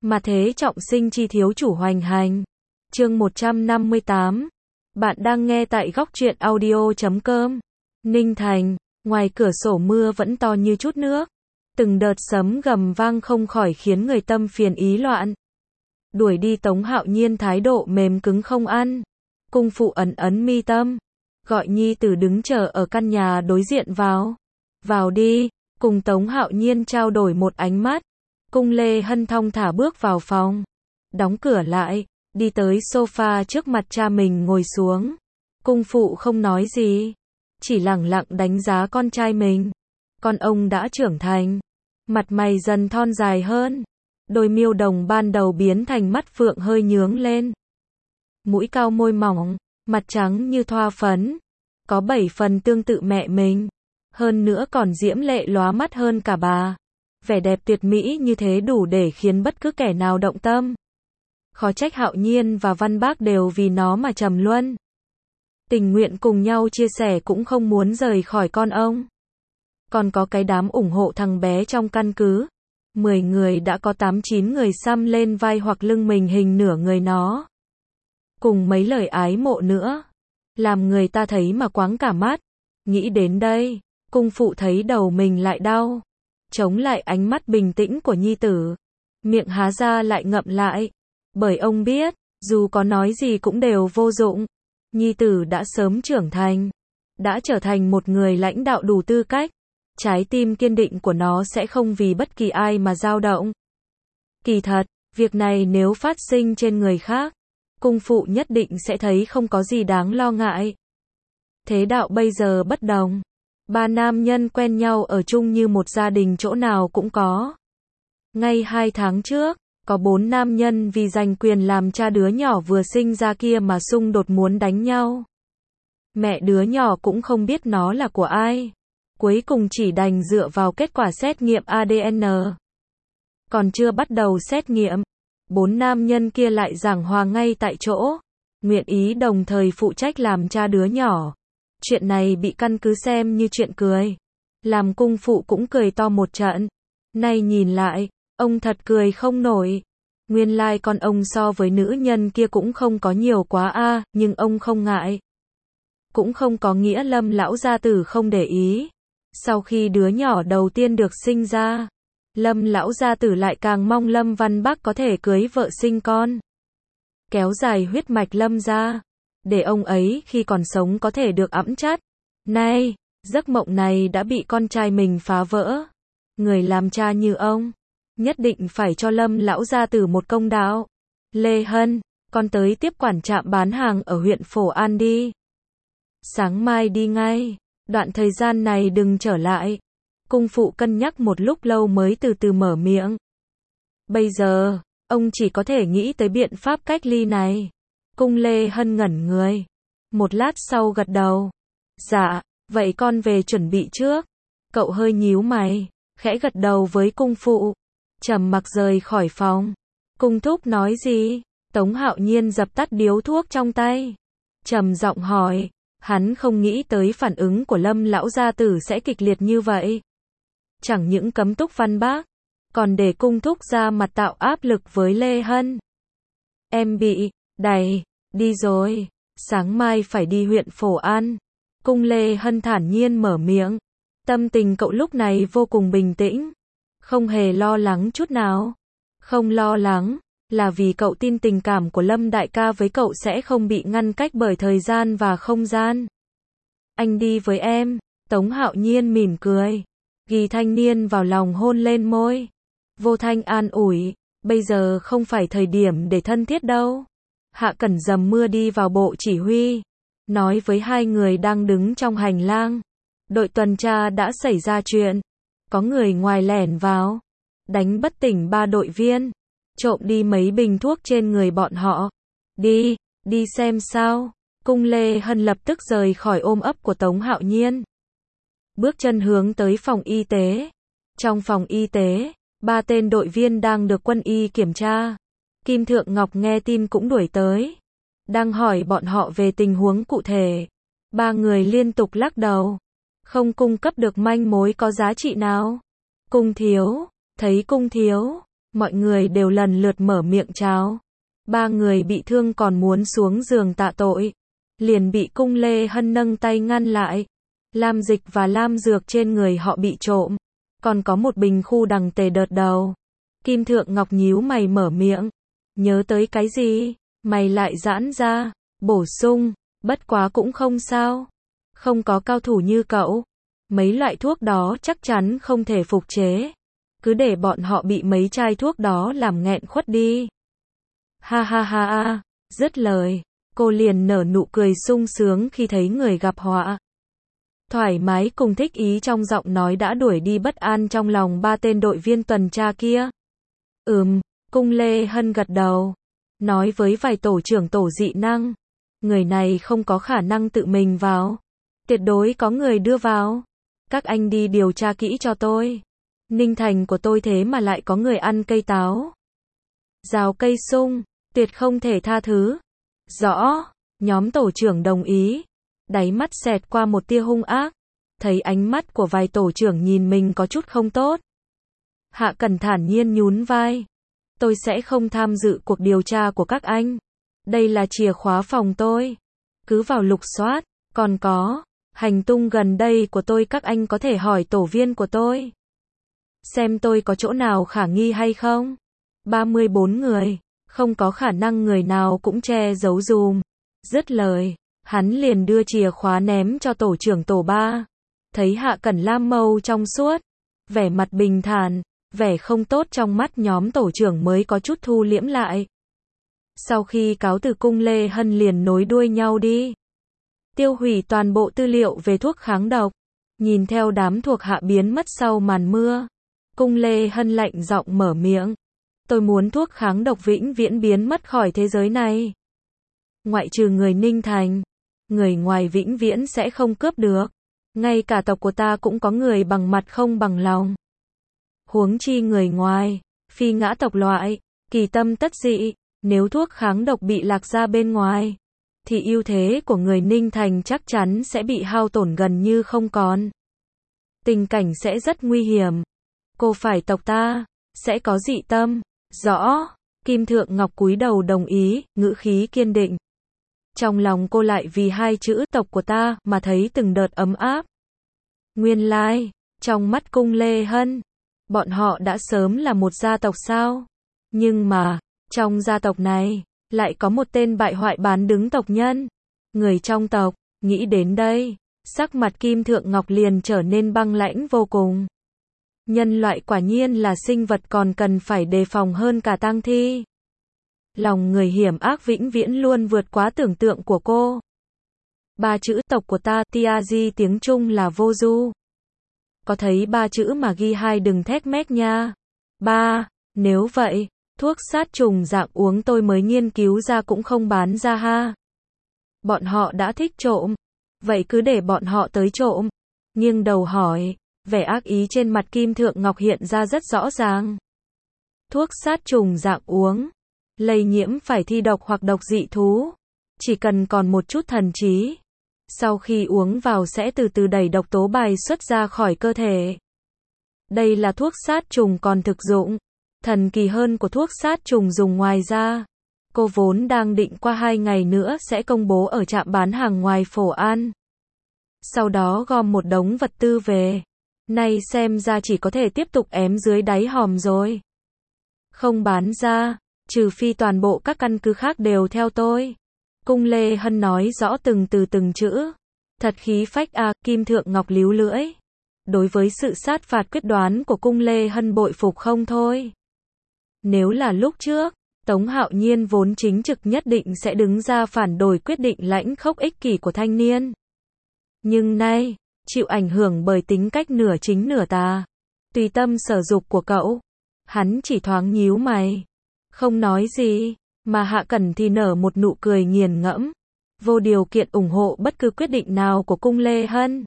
Mà thế trọng sinh chi thiếu chủ hoành hành. Chương 158. Bạn đang nghe tại góc truyện audio.com. Ninh Thành, ngoài cửa sổ mưa vẫn to như chút nước. Từng đợt sấm gầm vang không khỏi khiến người tâm phiền ý loạn. Đuổi đi Tống Hạo Nhiên thái độ mềm cứng không ăn. Cung phụ ẩn ấn mi tâm. Gọi nhi tử đứng chờ ở căn nhà đối diện vào. Vào đi, cùng Tống Hạo Nhiên trao đổi một ánh mắt. Cung Lê Hân thong thả bước vào phòng. Đóng cửa lại, đi tới sofa trước mặt cha mình ngồi xuống. Cung phụ không nói gì, chỉ lẳng lặng đánh giá con trai mình. Con ông đã trưởng thành, mặt mày dần thon dài hơn. Đôi miêu đồng ban đầu biến thành mắt phượng hơi nhướng lên. Mũi cao môi mỏng, mặt trắng như thoa phấn. Có 7 phần tương tự mẹ mình. Hơn nữa còn diễm lệ lóa mắt hơn cả bà. Vẻ đẹp tuyệt mỹ như thế đủ để khiến bất cứ kẻ nào động tâm. Khó trách Hạo Nhiên và Văn Bác đều vì nó mà trầm luân. Tình nguyện cùng nhau chia sẻ cũng không muốn rời khỏi con ông. Còn có cái đám ủng hộ thằng bé trong căn cứ. 10 người đã có 8-9 người xăm lên vai hoặc lưng mình hình nửa người nó. Cùng mấy lời ái mộ nữa. Làm người ta thấy mà quáng cả mắt. Nghĩ đến đây, cung phụ thấy đầu mình lại đau. Chống lại ánh mắt bình tĩnh của nhi tử. Miệng há ra lại ngậm lại. Bởi ông biết, dù có nói gì cũng đều vô dụng. Nhi tử đã sớm trưởng thành. Đã trở thành một người lãnh đạo đủ tư cách. Trái tim kiên định của nó sẽ không vì bất kỳ ai mà dao động. Kỳ thật, việc này nếu phát sinh trên người khác, cung phụ nhất định sẽ thấy không có gì đáng lo ngại. Thế đạo bây giờ bất đồng. 3 nam nhân quen nhau ở chung như một gia đình chỗ nào cũng có. Ngay 2 tháng trước, có 4 nam nhân vì giành quyền làm cha đứa nhỏ vừa sinh ra kia mà xung đột muốn đánh nhau. Mẹ đứa nhỏ cũng không biết nó là của ai. Cuối cùng chỉ đành dựa vào kết quả xét nghiệm ADN. Còn chưa bắt đầu xét nghiệm, 4 nam nhân kia lại giảng hòa ngay tại chỗ. Nguyện ý đồng thời phụ trách làm cha đứa nhỏ. Chuyện này bị căn cứ xem như chuyện cười. Làm cung phụ cũng cười to một trận. Nay nhìn lại, ông thật cười không nổi. Nguyên lai con ông so với nữ nhân kia cũng không có nhiều quá a, nhưng ông không ngại. Cũng không có nghĩa Lâm lão gia tử không để ý. Sau khi đứa nhỏ đầu tiên được sinh ra, Lâm lão gia tử lại càng mong Lâm Văn Bác có thể cưới vợ sinh con. Kéo dài huyết mạch Lâm ra, để ông ấy khi còn sống có thể được ẵm chắt. Nay, giấc mộng này đã bị con trai mình phá vỡ. Người làm cha như ông, nhất định phải cho Lâm lão gia tử một công đạo. Lê Hân, con tới tiếp quản trạm bán hàng ở huyện Phổ An đi. Sáng mai đi ngay, đoạn thời gian này đừng trở lại. Cung phụ cân nhắc một lúc lâu mới từ từ mở miệng. Bây giờ, ông chỉ có thể nghĩ tới biện pháp cách ly này. Cung Lê Hân ngẩn người. Một lát sau gật đầu. Dạ, vậy con về chuẩn bị trước. Cậu hơi nhíu mày, khẽ gật đầu với cung phụ. Trầm mặc rời khỏi phòng. Cung thúc nói gì? Tống Hạo Nhiên dập tắt điếu thuốc trong tay. Trầm giọng hỏi. Hắn không nghĩ tới phản ứng của Lâm lão gia tử sẽ kịch liệt như vậy. Chẳng những cấm túc Văn Bác, còn để cung thúc ra mặt tạo áp lực với Lê Hân. Em bị đày, đi rồi, sáng mai phải đi huyện Phổ An. Cung Lê Hân thản nhiên mở miệng. Tâm tình cậu lúc này vô cùng bình tĩnh. Không hề lo lắng chút nào. Không lo lắng, là vì cậu tin tình cảm của Lâm đại ca với cậu sẽ không bị ngăn cách bởi thời gian và không gian. Anh đi với em, Tống Hạo Nhiên mỉm cười. Ghi thanh niên vào lòng hôn lên môi. Vô thanh an ủi, bây giờ không phải thời điểm để thân thiết đâu. Hạ Cẩn dầm mưa đi vào bộ chỉ huy. Nói với 2 người đang đứng trong hành lang. Đội tuần tra đã xảy ra chuyện. Có người ngoài lẻn vào. Đánh bất tỉnh 3 đội viên. Trộm đi mấy bình thuốc trên người bọn họ. Đi xem sao. Cung Lê Hân lập tức rời khỏi ôm ấp của Tống Hạo Nhiên. Bước chân hướng tới phòng y tế. Trong phòng y tế, 3 tên đội viên đang được quân y kiểm tra. Kim Thượng Ngọc nghe tin cũng đuổi tới. Đang hỏi bọn họ về tình huống cụ thể. 3 người liên tục lắc đầu. Không cung cấp được manh mối có giá trị nào. Cung thiếu, thấy cung thiếu. Mọi người đều lần lượt mở miệng chào. Ba người bị thương còn muốn xuống giường tạ tội, liền bị Cung Lê Hân nâng tay ngăn lại. Lam dịch và lam dược trên người họ bị trộm, còn có một bình khu đằng tề đợt đầu. Kim Thượng Ngọc nhíu mày mở miệng, nhớ tới cái gì, mày lại giãn ra, bổ sung, bất quá cũng không sao. Không có cao thủ như cậu, mấy loại thuốc đó chắc chắn không thể phục chế. Cứ để bọn họ bị mấy chai thuốc đó làm nghẹn khuất đi. Ha ha ha ha, dứt lời, cô liền nở nụ cười sung sướng khi thấy người gặp họa. Thoải mái cùng thích ý trong giọng nói đã đuổi đi bất an trong lòng ba tên đội viên tuần tra kia. Cung Lê Hân gật đầu, nói với vài tổ trưởng tổ dị năng, người này không có khả năng tự mình vào, tuyệt đối có người đưa vào. Các anh đi điều tra kỹ cho tôi. Ninh Thành của tôi thế mà lại có người ăn cây táo, rào cây sung, tuyệt không thể tha thứ. Rõ, nhóm tổ trưởng đồng ý. Đáy mắt xẹt qua một tia hung ác, thấy ánh mắt của vài tổ trưởng nhìn mình có chút không tốt. Hạ Cẩn thản nhiên nhún vai. Tôi sẽ không tham dự cuộc điều tra của các anh. Đây là chìa khóa phòng tôi. Cứ vào lục soát, còn có, hành tung gần đây của tôi các anh có thể hỏi tổ viên của tôi. Xem tôi có chỗ nào khả nghi hay không. 34 người, không có khả năng người nào cũng che giấu dùm. Dứt lời, hắn liền đưa chìa khóa ném cho tổ trưởng tổ 3. Thấy Hạ Cẩn lam mâu trong suốt, vẻ mặt bình thản, vẻ không tốt trong mắt nhóm tổ trưởng mới có chút thu liễm lại. Sau khi cáo từ Cung Lê Hân liền nối đuôi nhau đi. Tiêu hủy toàn bộ tư liệu về thuốc kháng độc. Nhìn theo đám thuộc hạ biến mất sau màn mưa, Cung Lê Hân lạnh giọng mở miệng. Tôi muốn thuốc kháng độc vĩnh viễn biến mất khỏi thế giới này. Ngoại trừ người Ninh Thành, người ngoài vĩnh viễn sẽ không cướp được. Ngay cả tộc của ta cũng có người bằng mặt không bằng lòng. Huống chi người ngoài, phi ngã tộc loại, kỳ tâm tất dị, nếu thuốc kháng độc bị lạc ra bên ngoài, thì ưu thế của người Ninh Thành chắc chắn sẽ bị hao tổn gần như không còn. Tình cảnh sẽ rất nguy hiểm. Cô phải tộc ta, sẽ có dị tâm. Rõ, Kim Thượng Ngọc cúi đầu đồng ý, ngữ khí kiên định. Trong lòng cô lại vì hai chữ tộc của ta mà thấy từng đợt ấm áp. Nguyên lai, trong mắt Cung Lê Hân, bọn họ đã sớm là một gia tộc sao? Nhưng mà, trong gia tộc này, lại có một tên bại hoại bán đứng tộc nhân. Người trong tộc, nghĩ đến đây, sắc mặt Kim Thượng Ngọc liền trở nên băng lãnh vô cùng. Nhân loại quả nhiên là sinh vật còn cần phải đề phòng hơn cả tang thi. Lòng người hiểm ác vĩnh viễn luôn vượt quá tưởng tượng của cô. Ba chữ tộc của ta, Tiazi tiếng Trung là vô du. Có thấy ba chữ mà ghi hai đừng thét mét nha. Ba, nếu vậy, thuốc sát trùng dạng uống tôi mới nghiên cứu ra cũng không bán ra ha. Bọn họ đã thích trộm. Vậy cứ để bọn họ tới trộm. Nghiêng đầu hỏi, vẻ ác ý trên mặt Kim Thượng Ngọc hiện ra rất rõ ràng. Thuốc sát trùng dạng uống. Lây nhiễm phải thi độc hoặc độc dị thú. Chỉ cần còn một chút thần trí. Sau khi uống vào sẽ từ từ đẩy độc tố bài xuất ra khỏi cơ thể. Đây là thuốc sát trùng còn thực dụng. Thần kỳ hơn của thuốc sát trùng dùng ngoài ra. Cô vốn đang định qua 2 ngày nữa sẽ công bố ở trạm bán hàng ngoài Phổ An. Sau đó gom một đống vật tư về. Nay xem ra chỉ có thể tiếp tục ém dưới đáy hòm rồi. Không bán ra, trừ phi toàn bộ các căn cứ khác đều theo tôi. Cung Lê Hân nói rõ từng từ từng chữ. Thật khí phách à, Kim Thượng Ngọc líu lưỡi. Đối với sự sát phạt quyết đoán của Cung Lê Hân bội phục không thôi. Nếu là lúc trước, Tống Hạo Nhiên vốn chính trực nhất định sẽ đứng ra phản đối quyết định lãnh khốc ích kỷ của thanh niên. Nhưng nay, chịu ảnh hưởng bởi tính cách nửa chính nửa tà, tùy tâm sở dục của cậu, hắn chỉ thoáng nhíu mày, không nói gì, mà Hạ Cẩn thì nở một nụ cười nghiền ngẫm, vô điều kiện ủng hộ bất cứ quyết định nào của Cung Lê Hân.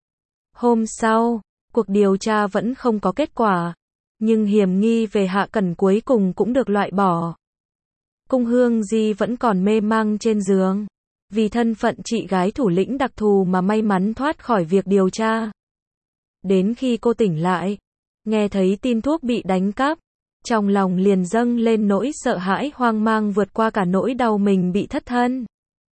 Hôm sau, cuộc điều tra vẫn không có kết quả, nhưng hiểm nghi về Hạ Cẩn cuối cùng cũng được loại bỏ. Cung Hương Di vẫn còn mê mang trên giường, vì thân phận chị gái thủ lĩnh đặc thù mà may mắn thoát khỏi việc điều tra. Đến khi cô tỉnh lại, nghe thấy tin thuốc bị đánh cắp, Trong lòng liền dâng lên nỗi sợ hãi hoang mang vượt qua cả nỗi đau mình bị thất thân.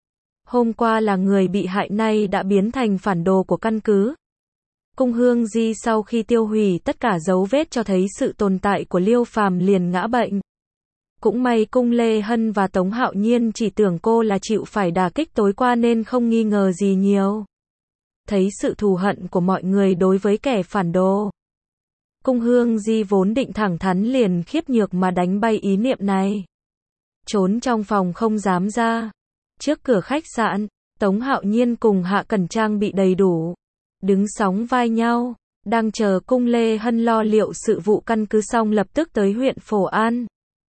Hôm qua là người bị hại nay đã biến thành phản đồ của căn cứ. Cung Hương Di sau khi tiêu hủy tất cả dấu vết cho thấy sự tồn tại của Liêu Phàm liền ngã bệnh. Cũng may Cung Lê Hân và Tống Hạo Nhiên chỉ tưởng cô là chịu phải đả kích tối qua nên không nghi ngờ gì nhiều. Thấy sự thù hận của mọi người đối với kẻ phản đồ, Cung Hương Di vốn định thẳng thắn liền khiếp nhược mà đánh bay ý niệm này. Trốn trong phòng không dám ra. Trước cửa khách sạn, Tống Hạo Nhiên cùng Hạ Cẩn trang bị đầy đủ, đứng sóng vai nhau, đang chờ Cung Lê Hân lo liệu sự vụ căn cứ xong lập tức tới huyện Phổ An.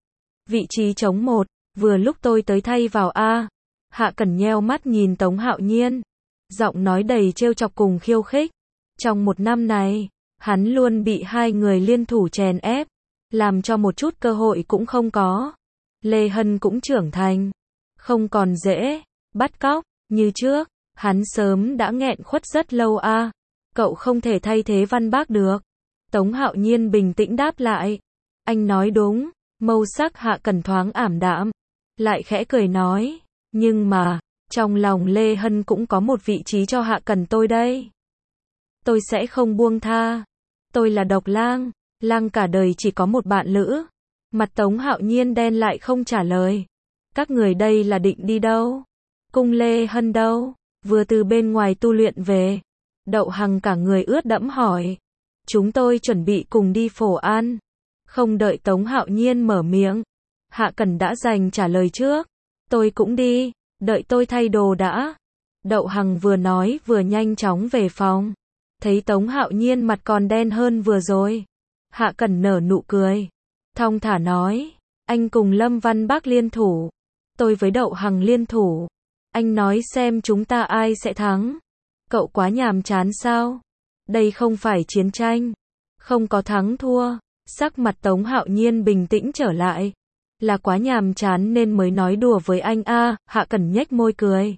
Vị trí trống 1, vừa lúc tôi tới thay vào a. Hạ Cẩn nheo mắt nhìn Tống Hạo Nhiên, giọng nói đầy trêu chọc cùng khiêu khích. Trong một năm này, hắn luôn bị hai người liên thủ chèn ép, làm cho một chút cơ hội cũng không có. Lê Hân cũng trưởng thành, không còn dễ bắt cóc như trước, hắn sớm đã nghẹn khuất rất lâu a. Cậu không thể thay thế Văn Bác được. Tống Hạo Nhiên bình tĩnh đáp lại. Anh nói đúng. Mâu sắc Hạ Cẩn thoáng ảm đạm, lại khẽ cười nói, nhưng mà, trong lòng Lê Hân cũng có một vị trí cho Hạ Cẩn tôi đây. Tôi sẽ không buông tha. Tôi là độc lang, lang cả đời chỉ có một bạn lữ. Mặt Tống Hạo Nhiên đen lại không trả lời. Các người đây là định đi đâu? Cung Lê Hân đâu? Vừa từ bên ngoài tu luyện về. Đậu Hằng cả người ướt đẫm hỏi. Chúng tôi chuẩn bị cùng đi Phổ An. Không đợi Tống Hạo Nhiên mở miệng, Hạ Cẩn đã dành trả lời trước. Tôi cũng đi, đợi tôi thay đồ đã. Đậu Hằng vừa nói vừa nhanh chóng về phòng. Thấy Tống Hạo Nhiên mặt còn đen hơn vừa rồi. Hạ Cẩn nở nụ cười. Thong thả nói, anh cùng Lâm Văn Bác liên thủ. Tôi với Đậu Hằng liên thủ. Anh nói xem chúng ta ai sẽ thắng. Cậu quá nhàm chán sao? Đây không phải chiến tranh. Không có thắng thua. Sắc mặt Tống Hạo Nhiên bình tĩnh trở lại. Là quá nhàm chán nên mới nói đùa với anh a. Hạ Cẩn nhếch môi cười.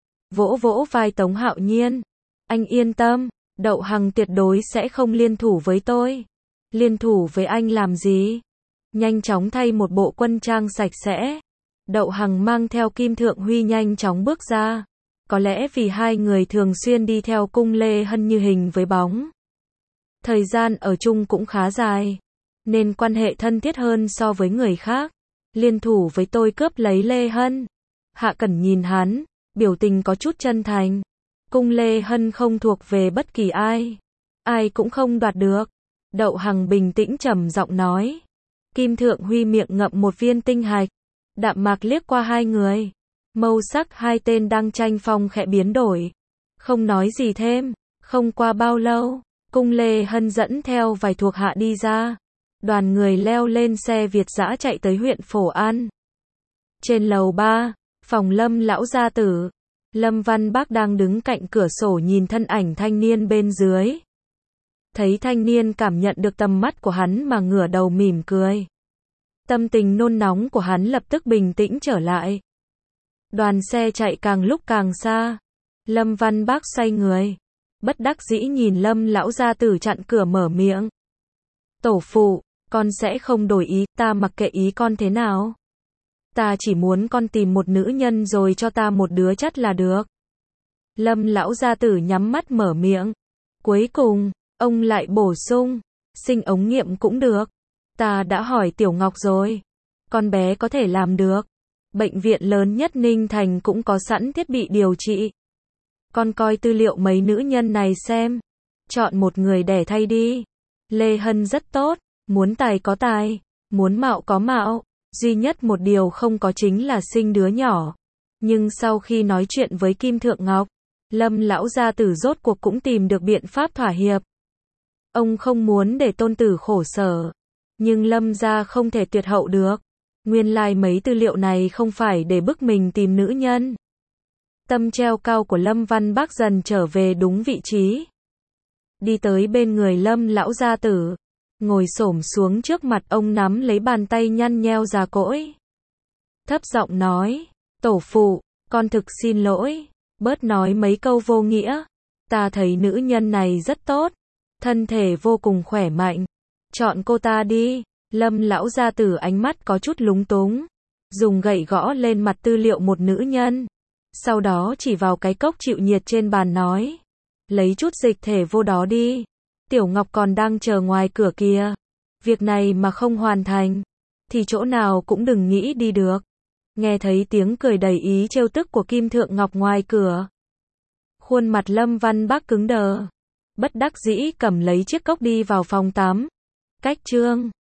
Vỗ vỗ vai Tống Hạo Nhiên. Anh yên tâm, Đậu Hằng tuyệt đối sẽ không liên thủ với tôi. Liên thủ với anh làm gì? Nhanh chóng thay một bộ quân trang sạch sẽ. Đậu Hằng mang theo Kim Thượng Huy nhanh chóng bước ra. Có lẽ vì hai người thường xuyên đi theo Cung Lê Hân như hình với bóng. Thời gian ở chung cũng khá dài, nên quan hệ thân thiết hơn so với người khác. Liên thủ với tôi cướp lấy Lê Hân. Hạ Cẩn nhìn hắn, biểu tình có chút chân thành. Cung Lê Hân không thuộc về bất kỳ ai. Ai cũng không đoạt được. Đậu Hằng bình tĩnh trầm giọng nói. Kim Thượng Huy miệng ngậm một viên tinh hạch. Đạm mạc liếc qua hai người. Mâu sắc hai tên đang tranh phong khẽ biến đổi. Không nói gì thêm. Không qua bao lâu, Cung Lê Hân dẫn theo vài thuộc hạ đi ra. Đoàn người leo lên xe Việt dã chạy tới huyện Phổ An. Trên lầu 3, phòng Lâm lão gia tử. Lâm Văn Bác đang đứng cạnh cửa sổ nhìn thân ảnh thanh niên bên dưới. Thấy thanh niên cảm nhận được tầm mắt của hắn mà ngửa đầu mỉm cười. Tâm tình nôn nóng của hắn lập tức bình tĩnh trở lại. Đoàn xe chạy càng lúc càng xa. Lâm Văn Bác xoay người. Bất đắc dĩ nhìn Lâm lão gia tử chặn cửa mở miệng. Tổ phụ, con sẽ không đổi ý, ta mặc kệ ý con thế nào. Ta chỉ muốn con tìm một nữ nhân rồi cho ta một đứa chất là được. Lâm lão gia tử nhắm mắt mở miệng. Cuối cùng, ông lại bổ sung, sinh ống nghiệm cũng được. Ta đã hỏi Tiểu Ngọc rồi. Con bé có thể làm được. Bệnh viện lớn nhất Ninh Thành cũng có sẵn thiết bị điều trị. Con coi tư liệu mấy nữ nhân này xem. Chọn một người đẻ thay đi. Lê Hân rất tốt. Muốn tài có tài. Muốn mạo có mạo. Duy nhất một điều không có chính là sinh đứa nhỏ. Nhưng sau khi nói chuyện với Kim Thượng Ngọc, Lâm lão gia tử rốt cuộc cũng tìm được biện pháp thỏa hiệp. Ông không muốn để tôn tử khổ sở. Nhưng Lâm gia không thể tuyệt hậu được. Nguyên lai mấy tư liệu này không phải để bức mình tìm nữ nhân. Tâm treo cao của Lâm Văn Bác dần trở về đúng vị trí. Đi tới bên người Lâm lão gia tử. Ngồi xổm xuống trước mặt ông nắm lấy bàn tay nhăn nheo già cỗi. Thấp giọng nói. Tổ phụ, con thực xin lỗi. Bớt nói mấy câu vô nghĩa. Ta thấy nữ nhân này rất tốt. Thân thể vô cùng khỏe mạnh. Chọn cô ta đi. Lâm lão gia tử ánh mắt có chút lúng túng, dùng gậy gõ lên mặt tư liệu một nữ nhân. Sau đó chỉ vào cái cốc chịu nhiệt trên bàn nói. Lấy chút dịch thể vô đó đi. Tiểu Ngọc còn đang chờ ngoài cửa kìa. Việc này mà không hoàn thành, thì chỗ nào cũng đừng nghĩ đi được. Nghe thấy tiếng cười đầy ý trêu tức của Kim Thượng Ngọc ngoài cửa. Khuôn mặt Lâm Văn Bác cứng đờ. Bất đắc dĩ cầm lấy chiếc cốc đi vào phòng tắm. Cách chương